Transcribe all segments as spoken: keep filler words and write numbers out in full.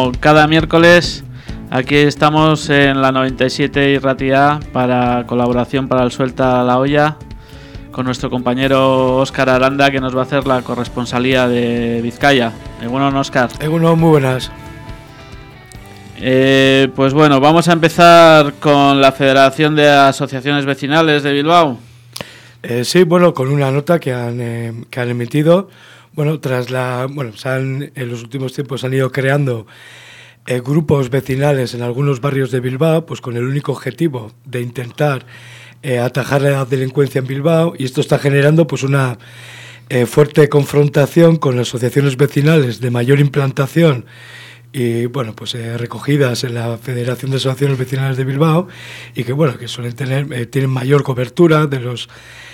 como cada miércoles, aquí estamos en la noventa y siete Irratia para colaboración para el Suelta la Olla, con nuestro compañero Óscar Aranda, que nos va a hacer la corresponsalía de Vizcaya. Egunon, Óscar. Egunon, muy buenas. Eh, pues bueno, vamos a empezar con la Federación de Asociaciones Vecinales de Bilbao. Eh, sí, bueno, con una nota que han, eh, que han emitido. Bueno, tras la, bueno, se han, en los últimos tiempos han ido creando eh, grupos vecinales en algunos barrios de Bilbao, pues con el único objetivo de intentar eh, atajar la delincuencia en Bilbao, y esto está generando pues una eh, fuerte confrontación con asociaciones vecinales de mayor implantación y bueno, pues eh, recogidas en la Federación de Asociaciones Vecinales de Bilbao, y que bueno, que suelen tener, eh, tienen mayor cobertura de los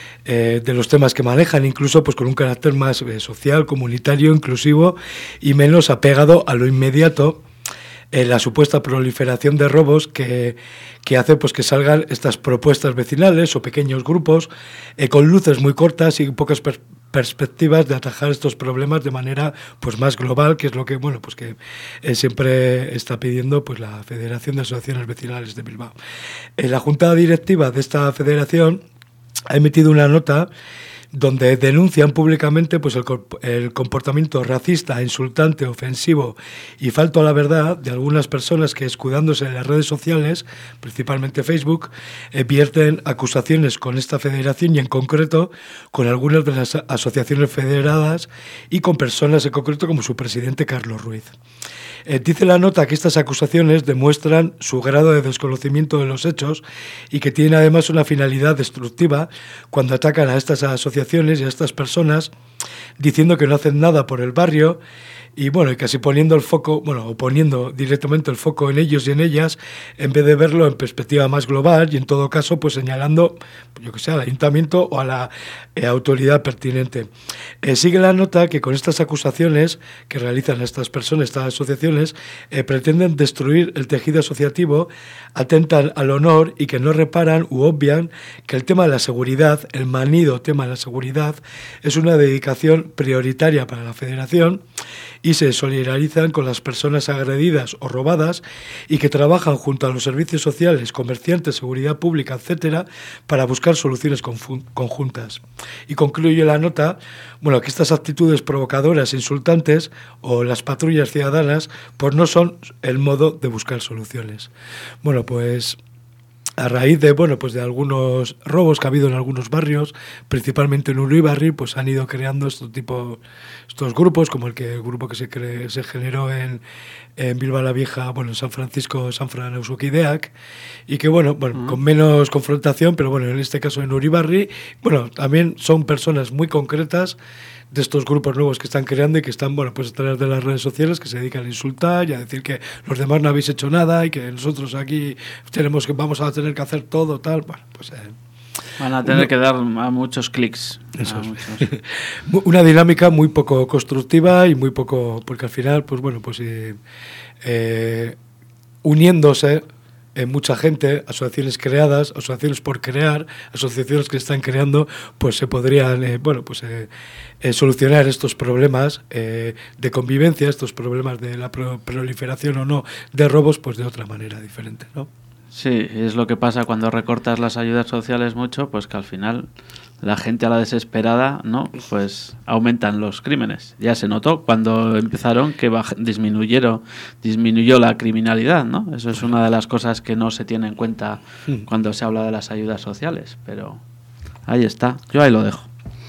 eh, de los temas que manejan, incluso pues con un carácter más eh, social, comunitario, inclusivo y menos apegado a lo inmediato, eh, la supuesta proliferación de robos que, que hace pues que salgan estas propuestas vecinales o pequeños grupos eh, con luces muy cortas y pocas perspectivas perspectivas de atajar estos problemas de manera pues más global, que es lo que bueno pues que eh, siempre está pidiendo pues la Federación de Asociaciones Vecinales de Bilbao. Eh, la Junta Directiva de esta federación ha emitido una nota donde denuncian públicamente pues el, el comportamiento racista, insultante, ofensivo y falto a la verdad de algunas personas que, escudándose en las redes sociales, principalmente Facebook, eh, vierten acusaciones con esta federación y en concreto con algunas de las asociaciones federadas y con personas en concreto como su presidente Carlos Ruiz. Eh, dice la nota que estas acusaciones demuestran su grado de desconocimiento de los hechos y que tienen además una finalidad destructiva cuando atacan a estas asociaciones y a estas personas, diciendo que no hacen nada por el barrio y bueno, y casi poniendo el foco, bueno, o poniendo directamente el foco en ellos y en ellas, en vez de verlo en perspectiva más global y en todo caso, pues señalando, yo que sé, al ayuntamiento o a la eh, autoridad pertinente. Eh, sigue la nota que con estas acusaciones que realizan estas personas, estas asociaciones, eh, pretenden destruir el tejido asociativo, atentan al honor y que no reparan u obvian que el tema de la seguridad, el manido tema de la seguridad, es una dedicación prioritaria para la Federación, y se solidarizan con las personas agredidas o robadas y que trabajan junto a los servicios sociales, comerciantes, seguridad pública, etcétera, para buscar soluciones conjuntas. Y concluye la nota, bueno, que estas actitudes provocadoras, insultantes o las patrullas ciudadanas, pues no son el modo de buscar soluciones. Bueno, pues a raíz de bueno pues de algunos robos que ha habido en algunos barrios, principalmente en Uribarri, pues han ido creando estos tipo, estos grupos, como el que el grupo que se cre, se generó en, en Bilbao la Vieja, bueno, en San Francisco, San Fran Eusukideak, y que bueno, bueno, uh-huh. con menos confrontación, pero bueno, en este caso en Uribarri, bueno, también son personas muy concretas de estos grupos nuevos que están creando y que están, bueno, pues a través de las redes sociales, que se dedican a insultar y a decir que los demás no habéis hecho nada y que nosotros aquí tenemos que vamos a tener que hacer todo, tal, bueno, pues... Eh, Van a tener no, que dar a muchos clics. Eso es. Una dinámica muy poco constructiva y muy poco... Porque al final, pues bueno, pues eh, eh, uniéndose... Eh, mucha gente, asociaciones creadas, asociaciones por crear, asociaciones que están creando, pues se podrían, eh, bueno, pues eh, eh, solucionar estos problemas eh, de convivencia, estos problemas de la pro- proliferación o no de robos, pues de otra manera diferente, ¿no? Sí, es lo que pasa cuando recortas las ayudas sociales mucho, pues que al final la gente a la desesperada, ¿no? Pues aumentan los crímenes. Ya se notó cuando empezaron que baj- disminuyeron, disminuyó la criminalidad, ¿no? Eso es una de las cosas que no se tiene en cuenta cuando se habla de las ayudas sociales, pero ahí está, yo ahí lo dejo.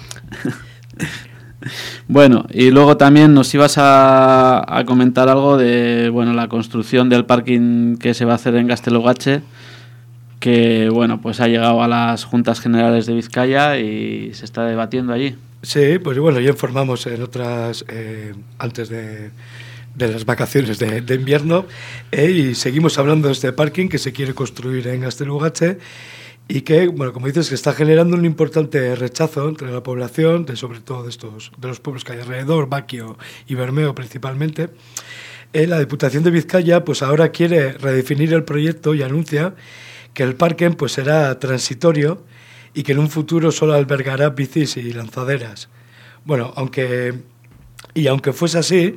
Bueno, y luego también nos ibas a, a comentar algo de, bueno, la construcción del parking que se va a hacer en Gaztelugatxe, que bueno, pues ha llegado a las Juntas Generales de Vizcaya y se está debatiendo allí. Sí, pues bueno, ya informamos en otras, eh, antes de, de las vacaciones de, de invierno, eh, y seguimos hablando de este parking que se quiere construir en Gaztelugatxe y que, bueno, como dices, que está generando un importante rechazo entre la población, de, sobre todo de, estos, de los pueblos que hay alrededor, Baquio y Bermeo principalmente. Eh, la Diputación de Vizcaya pues ahora quiere redefinir el proyecto y anuncia que el parking pues será transitorio y que en un futuro solo albergará bicis y lanzaderas. Bueno, aunque y aunque fuese así,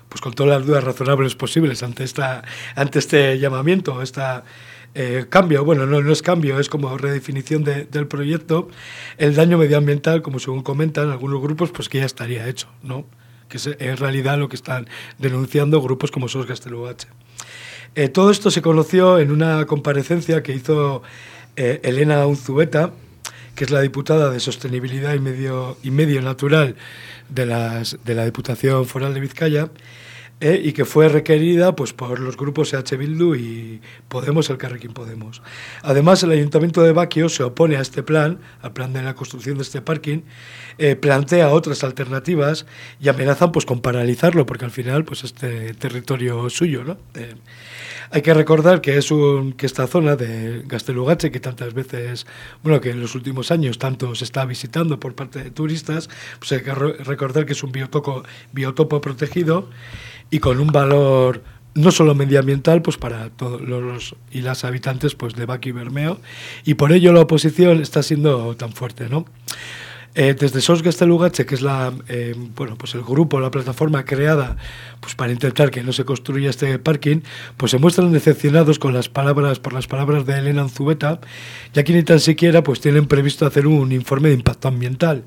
pues con todas las dudas razonables posibles ante esta ante este llamamiento, esta eh, cambio, bueno, no, no es cambio, es como redefinición de, del proyecto, el daño medioambiental, como según comentan algunos grupos, pues que ya estaría hecho, ¿no? Que es en realidad lo que están denunciando grupos como Sos Gaztelugatxe. Eh, todo esto se conoció en una comparecencia que hizo eh, Elena Unzueta, que es la diputada de Sostenibilidad y Medio, y Medio Natural de, las, de la Diputación Foral de Vizcaya, eh, y que fue requerida pues, por los grupos E H Bildu y Podemos, Elkarrekin Podemos. Además, el Ayuntamiento de Baquio se opone a este plan, al plan de la construcción de este parking, eh, plantea otras alternativas y amenazan pues, con paralizarlo, porque al final pues, este territorio suyo, ¿no? Eh, Hay que recordar que es un que esta zona de Gaztelugatxe, que tantas veces, bueno, que en los últimos años tanto se está visitando por parte de turistas, pues hay que recordar que es un biotopo, biotopo protegido y con un valor no solo medioambiental, pues para todos los y las habitantes pues de Baquio y Bermeo, y por ello la oposición está siendo tan fuerte, ¿no? Eh, desde Sos Gaztelugatxe, que es la, eh, bueno, pues el grupo, la plataforma creada pues para intentar que no se construya este parking, pues se muestran decepcionados con las palabras, por las palabras de Elena Unzueta, ya que ni tan siquiera pues tienen previsto hacer un informe de impacto ambiental.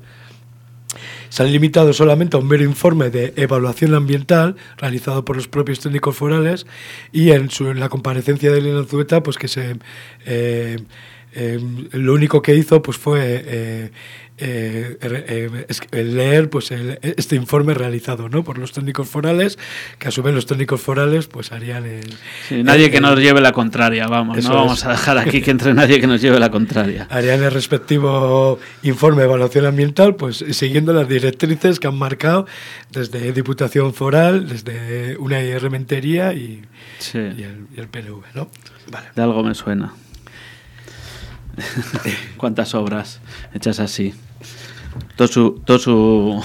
Se han limitado solamente a un mero informe de evaluación ambiental realizado por los propios técnicos forales, y en, su, en la comparecencia de Elena Unzueta, pues que se eh, eh, lo único que hizo pues fue eh, Eh, eh, eh, leer pues el, este informe realizado, ¿no? por los técnicos forales, que a su vez los técnicos forales pues harían el... Sí, nadie el, que nos lleve la contraria, vamos, no vamos es. a dejar aquí que entre nadie que nos lleve la contraria. Harían el respectivo informe de evaluación ambiental, pues siguiendo las directrices que han marcado desde Diputación Foral, desde una I R Mentería y, sí. y, el, y el P N V, ¿no? Vale. De algo me suena. ¿Cuántas obras hechas así? Tosu, Tosu.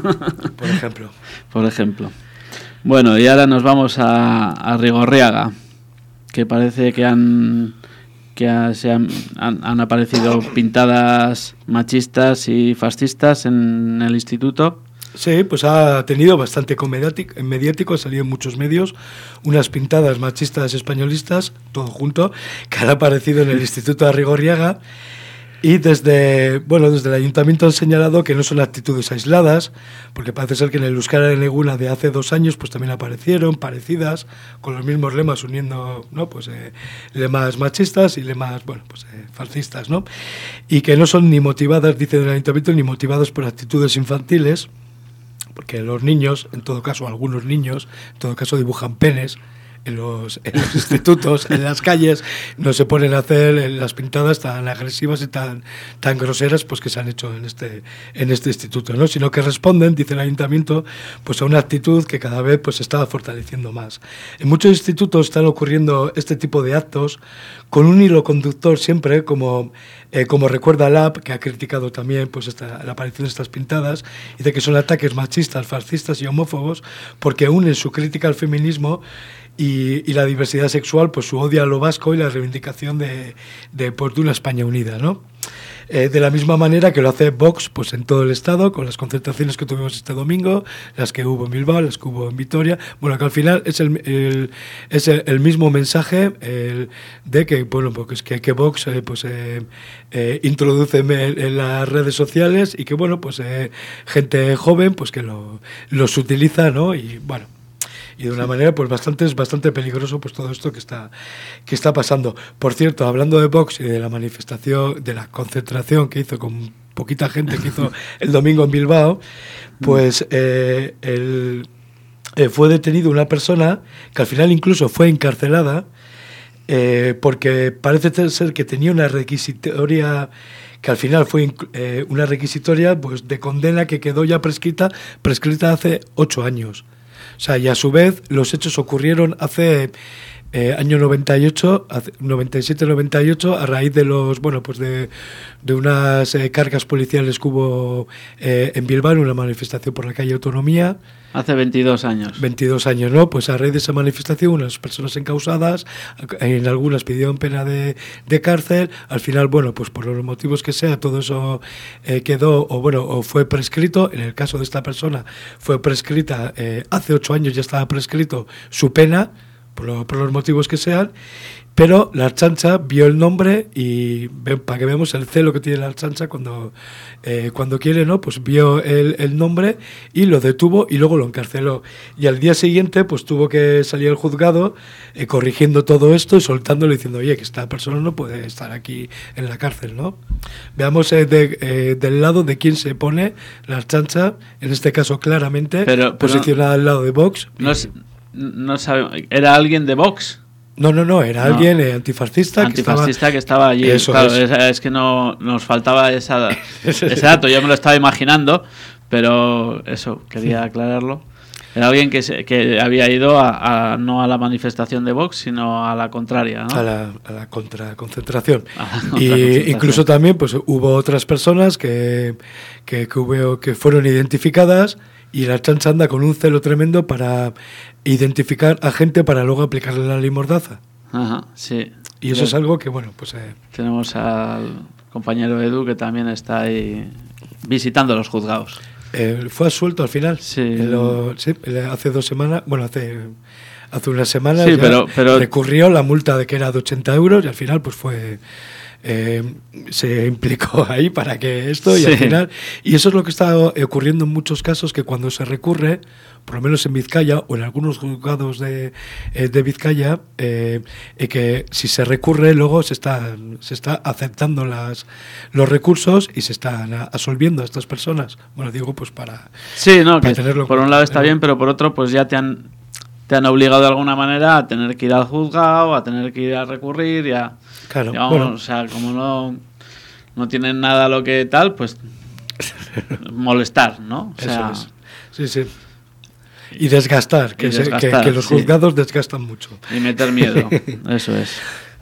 Por ejemplo. Por ejemplo. Bueno, y ahora nos vamos a, a Rigorriaga, que parece que han que ha, se han, han, han aparecido pintadas machistas y fascistas en el instituto. Sí, pues ha tenido bastante mediático, ha salido en muchos medios, unas pintadas machistas españolistas, todo junto, que han aparecido en el Instituto de Rigorriaga, y desde, bueno, desde el Ayuntamiento han señalado que no son actitudes aisladas, porque parece ser que en el Euskara en Eguna de hace dos años pues también aparecieron parecidas, con los mismos lemas, uniendo, ¿no? pues eh, lemas machistas y lemas, bueno, pues eh, fascistas, ¿no? Y que no son ni motivadas, dice el Ayuntamiento, ni motivadas por actitudes infantiles, porque los niños, en todo caso algunos niños, en todo caso dibujan penes en los, en los institutos, en las calles, no se ponen a hacer las pintadas tan agresivas y tan, tan groseras pues que se han hecho en este, en este instituto, ¿no? Sino que responden, dice el Ayuntamiento, pues a una actitud que cada vez pues se está fortaleciendo más. En muchos institutos están ocurriendo este tipo de actos con un hilo conductor siempre, como, eh, como recuerda Lab, que ha criticado también pues esta, la aparición de estas pintadas, y de que son ataques machistas, fascistas y homófobos, porque unen su crítica al feminismo y, y la diversidad sexual, pues su odio a lo vasco y la reivindicación de, de, pues, de una España unida, ¿no? Eh, de la misma manera que lo hace Vox pues en todo el Estado, con las concentraciones que tuvimos este domingo, las que hubo en Bilbao, las que hubo en Vitoria, bueno, que al final es el, el, es el, el mismo mensaje el, de que, bueno, pues que, que Vox eh, pues, eh, eh, introduce en, en las redes sociales y que, bueno, pues eh, gente joven pues que lo, los utiliza, ¿no? Y, bueno, y de una manera pues bastante es bastante peligroso pues todo esto que está que está pasando. Por cierto, hablando de Vox y de la manifestación, de la concentración que hizo con poquita gente que hizo el domingo en Bilbao, pues eh, el, eh, fue detenido una persona que al final incluso fue encarcelada eh, porque parece ser que tenía una requisitoria que al final fue eh, una requisitoria pues de condena que quedó ya prescrita prescrita hace ocho años. O sea, y a su vez los hechos ocurrieron hace eh, año noventa y ocho, noventa y siete noventa y ocho, a raíz de los, bueno, pues de, de unas eh, cargas policiales que hubo eh, en Bilbao, una manifestación por la calle Autonomía. Hace veintidós años. veintidós años, ¿no? Pues a raíz de esa manifestación, unas personas encausadas, en algunas pidieron pena de, de cárcel. Al final, bueno, pues por los motivos que sea, todo eso eh, quedó, o bueno, o fue prescrito. En el caso de esta persona, fue prescrita, eh, hace ocho años ya estaba prescrito su pena, por, lo, por los motivos que sean. Pero la Ertzaintza vio el nombre y ven, para que veamos el celo que tiene la Ertzaintza cuando, eh, cuando quiere, ¿no? Pues vio el, el nombre y lo detuvo y luego lo encarceló. Y al día siguiente pues tuvo que salir el juzgado eh, corrigiendo todo esto y soltándolo diciendo, oye, que esta persona no puede estar aquí en la cárcel, ¿no? Veamos eh, de, eh, del lado de quién se pone la Ertzaintza, en este caso claramente pero, pero posicionada al lado de Vox. No, es, no sabe, ¿era alguien de Vox? No, no, no, era no. alguien eh, antifascista, antifascista que estaba, que estaba allí. Eso claro, es. es, es que no nos faltaba esa, ese dato, yo me lo estaba imaginando, pero eso, quería aclararlo. Era alguien que, se, que había ido a, a, no a la manifestación de Vox, sino a la contraria, ¿no? A la, a la contraconcentración. Y incluso también pues hubo otras personas que, que, que, hubo, que fueron identificadas. Y la Ertzaintza anda con un celo tremendo para identificar a gente para luego aplicarle la ley Mordaza. Ajá, sí. Y eso sí. Es algo que, bueno, pues... Eh, tenemos al compañero Edu que también está ahí visitando los juzgados. Eh, fue absuelto al final. Sí. Lo, sí. Hace dos semanas, bueno, hace, hace unas semanas sí, ya pero, pero... recurrió la multa de que era de ochenta euros y al final pues fue... Eh, se implicó ahí para que esto y sí. Al final y eso es lo que está ocurriendo en muchos casos, que cuando se recurre, por lo menos en Vizcaya o en algunos juzgados de, eh, de Vizcaya, eh, eh, que si se recurre luego se está se está aceptando las los recursos y se están absolviendo a estas personas. Bueno, digo pues para sí, no, para que tenerlo por un lado está bien, pero por otro pues ya te han te han obligado de alguna manera a tener que ir al juzgado, a tener que ir a recurrir y a Claro, digamos, bueno. O sea, como no, no tienen nada lo que tal, pues molestar, ¿no? O sea, eso es. Sí, sí. Y desgastar, que, y desgastar, se, que, que los juzgados sí. desgastan mucho. Y meter miedo, eso es.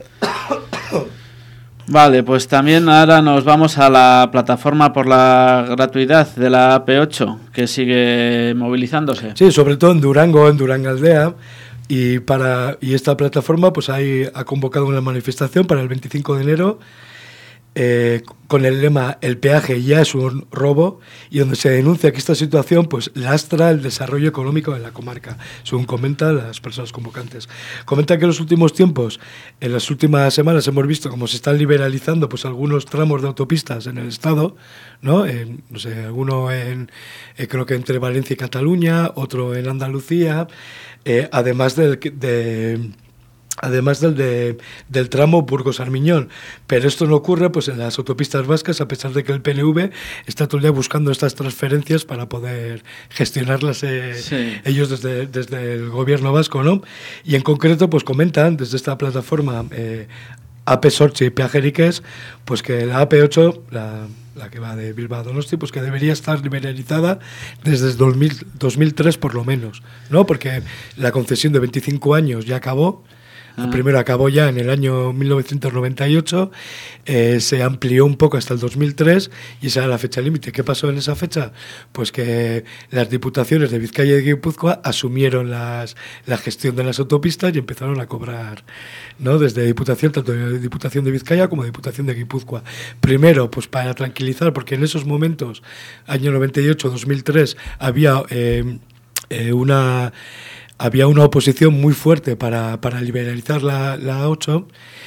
Vale, pues también ahora nos vamos a la plataforma por la gratuidad de la A P ocho, que sigue movilizándose. Sí, sobre todo en Durango, en Durangaldea. Y para y esta plataforma pues hay, ha convocado una manifestación para el veinticinco de enero eh, con el lema "El peaje ya es un robo", y donde se denuncia que esta situación pues lastra el desarrollo económico de la comarca, según comentan las personas convocantes. Comentan que en los últimos tiempos, en las últimas semanas, hemos visto cómo se están liberalizando pues algunos tramos de autopistas en el estado, ¿no? En, no sé, alguno en eh, creo que entre Valencia y Cataluña, otro en Andalucía. Eh, además del de, además del de, del tramo Burgos-Armiñón, pero esto no ocurre pues en las autopistas vascas, a pesar de que el P N V está todo el día buscando estas transferencias para poder gestionarlas eh, sí. ellos desde, desde el gobierno vasco, ¿no? Y en concreto pues comentan desde esta plataforma eh, A P Sortzi y Peajeriques, pues que la A P ocho, la la que va de Bilbao a Donosti, pues que debería estar liberalizada desde dos mil, dos mil tres por lo menos, ¿no? Porque la concesión de veinticinco años ya acabó. Ah. Primero acabó ya en el año mil novecientos noventa y ocho, eh, se amplió un poco hasta el dos mil tres y esa era la fecha límite. ¿Qué pasó en esa fecha? Pues que las diputaciones de Vizcaya y de Guipúzcoa asumieron las, la gestión de las autopistas y empezaron a cobrar, ¿no? Desde Diputación, tanto de Diputación de Vizcaya como de Diputación de Guipúzcoa. Primero, pues para tranquilizar, porque en esos momentos, año noventa y ocho, dos mil tres, había eh, eh, una... había una oposición muy fuerte para, para liberalizar la, la A ocho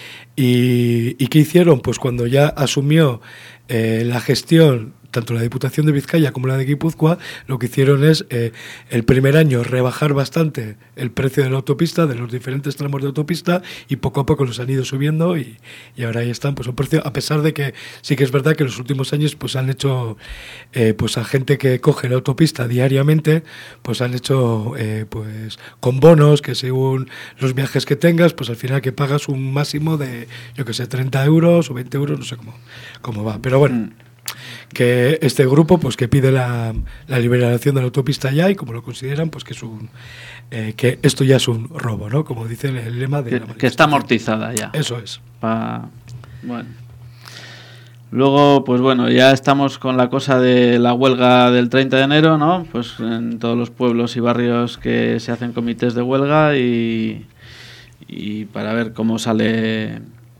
y, y ¿qué hicieron? Pues cuando ya asumió eh, la gestión tanto la Diputación de Vizcaya como la de Guipúzcoa, lo que hicieron es eh, el primer año rebajar bastante el precio de la autopista, de los diferentes tramos de autopista, y poco a poco los han ido subiendo y, y ahora ahí están pues un precio, a pesar de que sí que es verdad que en los últimos años pues han hecho eh, pues a gente que coge la autopista diariamente, pues han hecho eh, pues con bonos que según los viajes que tengas, pues al final que pagas un máximo de, yo que sé, treinta euros o veinte euros, no sé cómo, cómo va, pero bueno. Mm. que este grupo pues que pide la, la liberación de la autopista ya, y como lo consideran, pues que es un eh, que esto ya es un robo, ¿no? Como dice el lema de que, la que está amortizada ya. Eso es. Pa... Bueno. Luego, pues bueno, ya estamos con la cosa de la huelga del treinta de enero, ¿no? Pues en todos los pueblos y barrios que se hacen comités de huelga y, y para ver cómo sale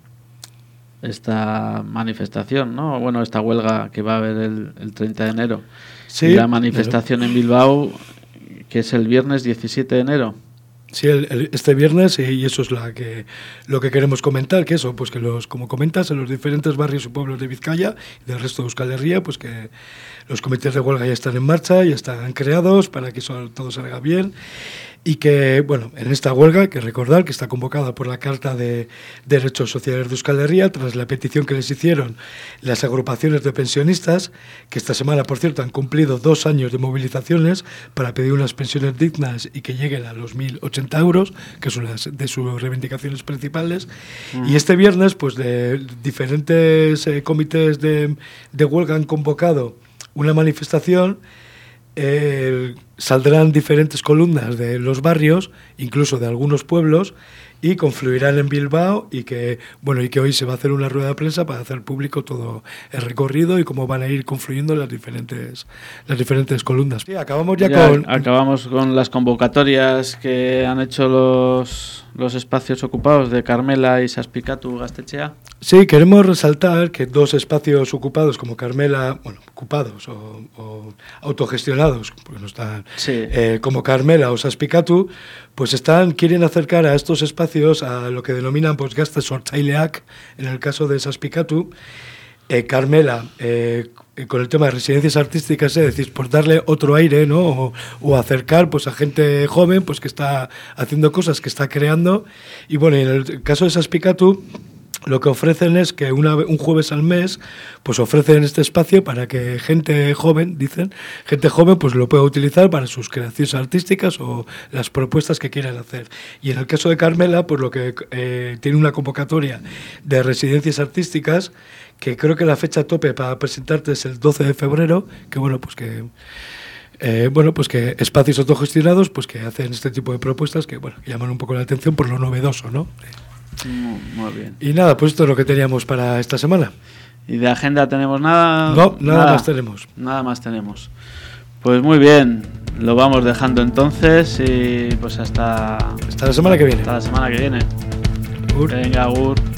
esta manifestación, ¿no? Bueno, esta huelga que va a haber el, el treinta de enero. Sí, y la manifestación pero... en Bilbao, que es el viernes diecisiete de enero. Sí, el, el, este viernes, y eso es la que, lo que queremos comentar, que eso, pues que los, como comentas, en los diferentes barrios y pueblos de Vizcaya y del resto de Euskal Herria, pues que los comités de huelga ya están en marcha, ya están creados para que eso, todo salga bien. Y que, bueno, en esta huelga, que recordar que está convocada por la Carta de Derechos Sociales de Euskal Herria, tras la petición que les hicieron las agrupaciones de pensionistas, que esta semana, por cierto, han cumplido dos años de movilizaciones para pedir unas pensiones dignas y que lleguen a los mil ochenta euros, que son las de sus reivindicaciones principales. Mm. Y este viernes, pues de diferentes eh, comités de, de huelga han convocado una manifestación. Eh, saldrán diferentes columnas de los barrios, incluso de algunos pueblos, y confluirán en Bilbao, y que bueno y que hoy se va a hacer una rueda de prensa para hacer público todo el recorrido y cómo van a ir confluyendo las diferentes las diferentes columnas. Sí, acabamos ya, ya con acabamos con las convocatorias que han hecho los los espacios ocupados de Carmela y Saspikatu Gaztetxea. Sí, queremos resaltar que dos espacios ocupados como Carmela, bueno, ocupados o, o autogestionados, porque no están, sí. eh, como Carmela o Saspikatu, pues están quieren acercar a estos espacios a lo que denominan pues gazte sortzaileak, en el caso de Saspikatu. Eh, Carmela, eh, con el tema de residencias artísticas, es decir, por darle otro aire, ¿no? O, o acercar pues a gente joven pues que está haciendo cosas, que está creando. Y bueno, en el caso de Saspikatu, lo que ofrecen es que una, un jueves al mes pues ofrecen este espacio para que gente joven, dicen, gente joven pues lo pueda utilizar para sus creaciones artísticas o las propuestas que quieran hacer. Y en el caso de Carmela, pues lo que eh, tiene una convocatoria de residencias artísticas, que creo que la fecha tope para presentarte es el doce de febrero, que bueno, pues que eh, bueno, pues que espacios autogestionados pues que hacen este tipo de propuestas que bueno, llaman un poco la atención por lo novedoso, ¿no? Muy, muy bien. Y nada, pues esto es lo que teníamos para esta semana. ¿Y de agenda tenemos nada? No, nada, nada más tenemos. Nada más tenemos. Pues muy bien, lo vamos dejando entonces y pues hasta... Hasta la semana que viene. Hasta la semana que viene. Agur. Venga, agur.